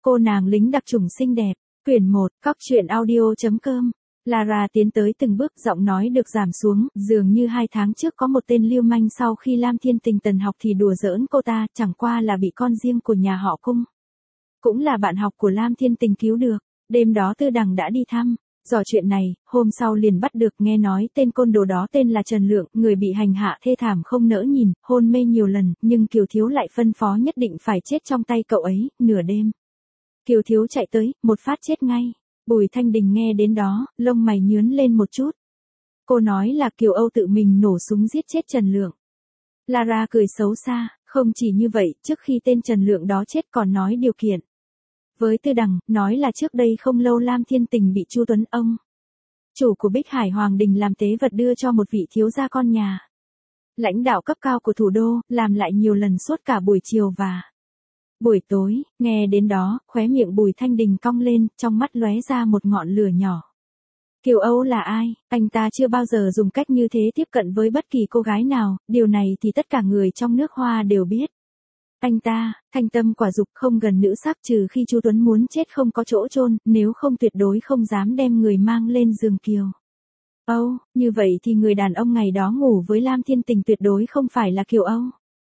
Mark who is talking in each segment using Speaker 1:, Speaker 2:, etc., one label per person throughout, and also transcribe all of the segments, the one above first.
Speaker 1: Cô nàng lính đặc chủng xinh đẹp. Quyển 1, Cóc truyện audio.com. Lara tiến tới từng bước, giọng nói được giảm xuống, dường như 2 tháng trước có một tên lưu manh sau khi Lam Thiên Tình tần học thì đùa giỡn cô ta, chẳng qua là bị con riêng của nhà họ Cung. Cũng là bạn học của Lam Thiên Tình cứu được. Đêm đó Tư Đằng đã đi thăm. Dò chuyện này, hôm sau liền bắt được, nghe nói tên côn đồ đó tên là Trần Lượng, người bị hành hạ thê thảm không nỡ nhìn, hôn mê nhiều lần, nhưng Kiều Thiếu lại phân phó nhất định phải chết trong tay cậu ấy, nửa đêm. Kiều Thiếu chạy tới, một phát chết ngay. Bùi Thanh Đình nghe đến đó, lông mày nhướng lên một chút. Cô nói là Kiều Âu tự mình nổ súng giết chết Trần Lượng. Lara cười xấu xa, không chỉ như vậy, trước khi tên Trần Lượng đó chết còn nói điều kiện. Với Tư Đằng, nói là trước đây không lâu Lam Thiên Tình bị Chu Tuấn ông, chủ của Bích Hải Hoàng Đình làm tế vật đưa cho một vị thiếu gia con nhà. Lãnh đạo cấp cao của thủ đô, làm lại nhiều lần suốt cả buổi chiều và buổi tối, nghe đến đó, khóe miệng Bùi Thanh Đình cong lên, trong mắt lóe ra một ngọn lửa nhỏ. Kiều Âu là ai? Anh ta chưa bao giờ dùng cách như thế tiếp cận với bất kỳ cô gái nào, điều này thì tất cả người trong nước Hoa đều biết. Anh ta, thanh tâm quả dục, không gần nữ sắc, trừ khi Chu Tuấn muốn chết không có chỗ chôn, nếu không tuyệt đối không dám đem người mang lên giường Kiều Âu, như vậy thì người đàn ông ngày đó ngủ với Lam Thiên Tình tuyệt đối không phải là Kiều Âu.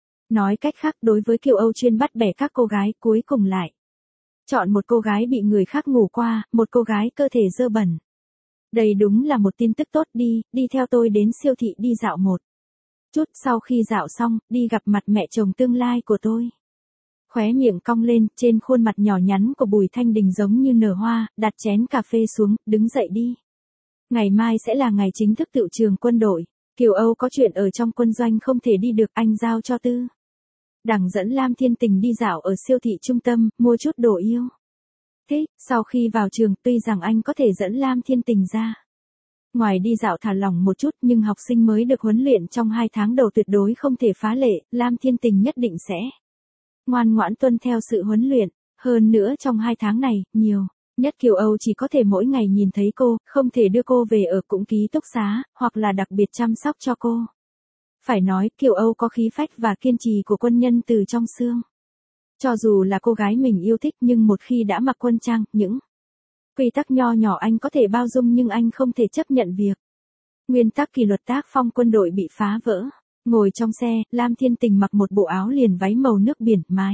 Speaker 1: Nói cách khác, đối với Kiều Âu chuyên bắt bẻ các cô gái, cuối cùng lại chọn một cô gái bị người khác ngủ qua, một cô gái cơ thể dơ bẩn. Đây đúng là một tin tức tốt. Đi theo tôi đến siêu thị đi dạo một chút, sau khi dạo xong, đi gặp mặt mẹ chồng tương lai của tôi. Khóe miệng cong lên, trên khuôn mặt nhỏ nhắn của Bùi Thanh Đình giống như nở hoa, đặt chén cà phê xuống, đứng dậy đi. Ngày mai sẽ là ngày chính thức tựu trường quân đội. Kiều Âu có chuyện ở trong quân doanh không thể đi được, anh giao cho Tư Đằng dẫn Lam Thiên Tình đi dạo ở siêu thị trung tâm, mua chút đồ yêu thích. Sau khi vào trường, tuy rằng anh có thể dẫn Lam Thiên Tình ra ngoài đi dạo thả lỏng một chút, nhưng học sinh mới được huấn luyện trong 2 tháng đầu tuyệt đối không thể phá lệ, Lam Thiên Tình nhất định sẽ ngoan ngoãn tuân theo sự huấn luyện. Hơn nữa trong 2 tháng này, nhiều nhất Kiều Âu chỉ có thể mỗi ngày nhìn thấy cô, không thể đưa cô về ở cũng ký túc xá, hoặc là đặc biệt chăm sóc cho cô. Phải nói, Kiều Âu có khí phách và kiên trì của quân nhân từ trong xương. Cho dù là cô gái mình yêu thích, nhưng một khi đã mặc quân trang, những quy tắc nho nhỏ anh có thể bao dung, nhưng anh không thể chấp nhận việc nguyên tắc kỷ luật tác phong quân đội bị phá vỡ. Ngồi trong xe, Lam Thiên Tình mặc một bộ áo liền váy màu nước biển, mái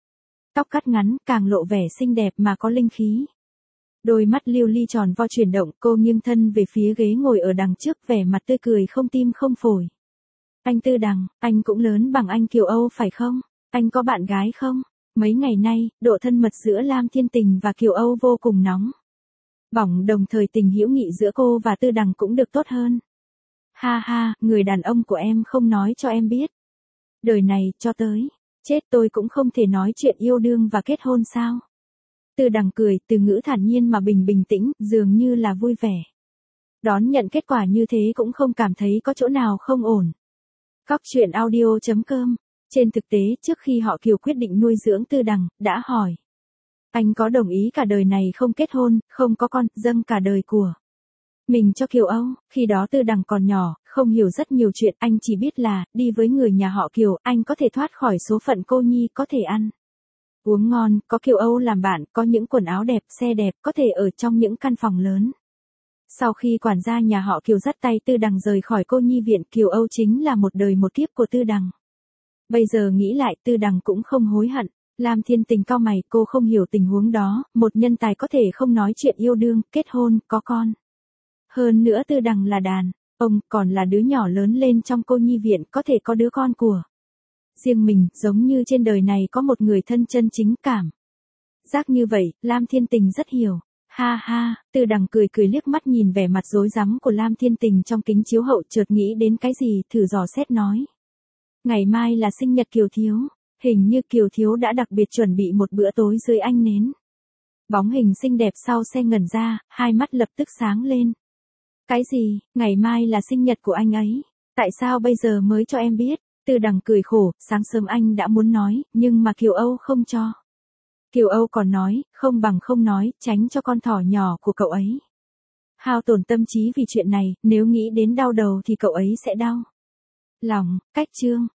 Speaker 1: tóc cắt ngắn, càng lộ vẻ xinh đẹp mà có linh khí. Đôi mắt lưu ly tròn vo chuyển động, cô nghiêng thân về phía ghế ngồi ở đằng trước, vẻ mặt tươi cười không tim không phổi. Anh Tư Đằng, anh cũng lớn bằng anh Kiều Âu phải không? Anh có bạn gái không? Mấy ngày nay, độ thân mật giữa Lam Thiên Tình và Kiều Âu vô cùng nóng bỏng, đồng thời tình hữu nghị giữa cô và Tư Đằng cũng được tốt hơn. Ha ha, người đàn ông của em không nói cho em biết. Đời này, cho tới chết tôi cũng không thể nói chuyện yêu đương và kết hôn sao? Tư Đằng cười, từ ngữ thản nhiên mà bình tĩnh, dường như là vui vẻ. Đón nhận kết quả như thế cũng không cảm thấy có chỗ nào không ổn. Cóc truyện audio.com. Trên thực tế, trước khi họ Kiều quyết định nuôi dưỡng Tư Đằng, đã hỏi. Anh có đồng ý cả đời này không kết hôn, không có con, dâng cả đời của mình cho Kiều Âu? Khi đó Tư Đằng còn nhỏ, không hiểu rất nhiều chuyện, anh chỉ biết là, đi với người nhà họ Kiều, anh có thể thoát khỏi số phận cô nhi, có thể ăn uống ngon, có Kiều Âu làm bạn, có những quần áo đẹp, xe đẹp, có thể ở trong những căn phòng lớn. Sau khi quản gia nhà họ Kiều dắt tay Tư Đằng rời khỏi cô nhi viện, Kiều Âu chính là một đời một kiếp của Tư Đằng. Bây giờ nghĩ lại, Tư Đằng cũng không hối hận. Lam Thiên Tình cau mày, cô không hiểu tình huống đó, một nhân tài có thể không nói chuyện yêu đương, kết hôn, có con. Hơn nữa Tư Đằng là đàn ông, còn là đứa nhỏ lớn lên trong cô nhi viện, có thể có đứa con của riêng mình, giống như trên đời này có một người thân chân chính cảm giác như vậy. Lam Thiên Tình rất hiểu. Ha ha, Tư Đằng cười liếc mắt nhìn vẻ mặt rối rắm của Lam Thiên Tình trong kính chiếu hậu, chợt nghĩ đến cái gì, thử dò xét nói. Ngày mai là sinh nhật Kiều Thiếu, hình như Kiều Thiếu đã đặc biệt chuẩn bị một bữa tối dưới ánh nến. Bóng hình xinh đẹp sau xe ngẩn ra, hai mắt lập tức sáng lên. Cái gì, ngày mai là sinh nhật của anh ấy? Tại sao bây giờ mới cho em biết? Tư Đằng cười khổ, sáng sớm anh đã muốn nói, nhưng mà Kiều Âu không cho. Kiều Âu còn nói, không bằng không nói, tránh cho con thỏ nhỏ của cậu ấy hao tổn tâm trí vì chuyện này, nếu nghĩ đến đau đầu thì cậu ấy sẽ đau lòng. Cách chương